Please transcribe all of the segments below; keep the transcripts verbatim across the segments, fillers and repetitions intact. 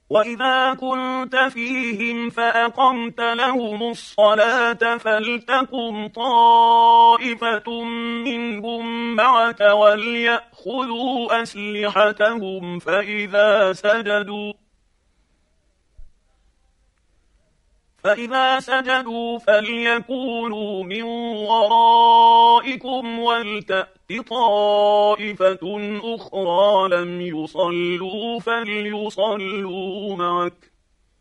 وإذا كنت فيهم فأقمت لهم الصلاة فلتقم طائفة منهم معك وليأخذوا أسلحتهم فإذا سجدوا فإذا سجدوا فليكونوا من ورائكم ولتأت طائفة أخرى لم يصلوا فليصلوا معك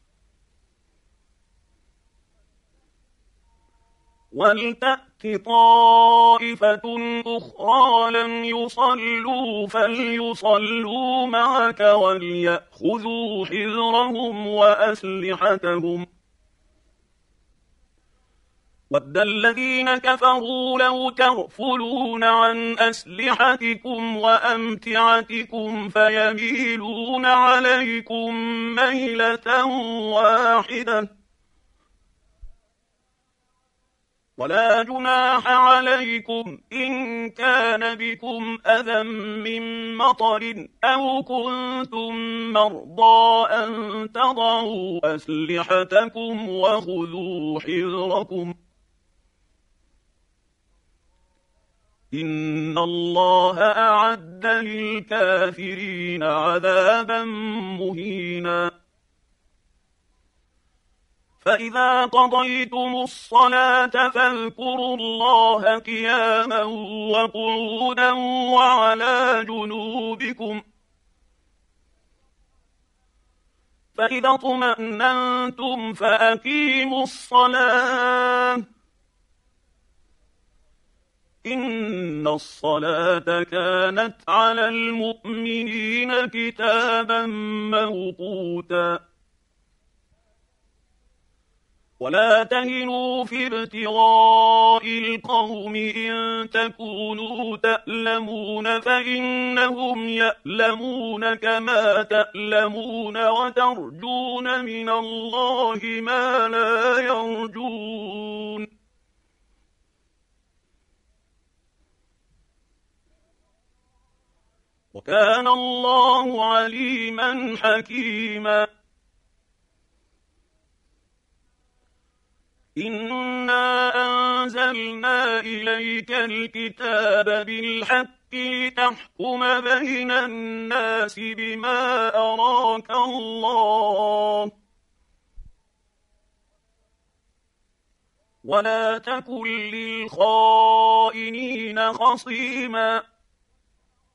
ولتأت طائفة أخرى لم يصلوا فليصلوا معك وليأخذوا حذرهم وأسلحتهم وَدَّ الَّذِينَ كَفَرُوا لَوْ تَغْفُلُونَ عَنْ أَسْلِحَتِكُمْ وَأَمْتِعَتِكُمْ فَيَمِيلُونَ عَلَيْكُمْ مَيْلَةً وَاحِدَةً وَلَا جُنَاحَ عَلَيْكُمْ إِن كَانَ بِكُمْ أَذًى مِّن مَّطَرٍ أَوْ كُنتُم مَّرْضَىٰ أَن تَضَعُوا أَسْلِحَتَكُمْ وَخُذُوا حِذْرَكُمْ إِنَّ اللَّهَ أَعَدَّ لِلْكَافِرِينَ عَذَابًا مُّهِينًا فَإِذَا قَضَيْتُمُ الصَّلَاةَ فاذكروا اللَّهَ قِيَامًا وَقُعُودًا وَعَلَىٰ جُنُوبِكُمْ فَإِذَا اطْمَأْنَنتُمْ فَأَقِيمُوا الصَّلَاةَ إِنَّ الصَّلَاةَ كَانَتْ عَلَى الْمُؤْمِنِينَ كِتَابًا مَّوْقُوتًا وَلَا تَهِنُوا فِي ابْتِغَاءِ الْقَوْمِ إِن تَكُونُوا تَأْلَمُونَ فَإِنَّهُمْ يَأْلَمُونَ كَمَا تَأْلَمُونَ وَتَرْجُونَ مِنَ اللَّهِ مَا لَا يَرْجُونَ وَكَانَ اللَّهُ عَلِيمًا حَكِيمًا إِنَّا أَنزَلْنَا إِلَيْكَ الْكِتَابَ بِالْحَقِّ لِتَحْكُمَ بَيْنَ النَّاسِ بِمَا أَرَاكَ اللَّهُ وَلَا تَكُن لِّلْخَائِنِينَ خَصِيمًا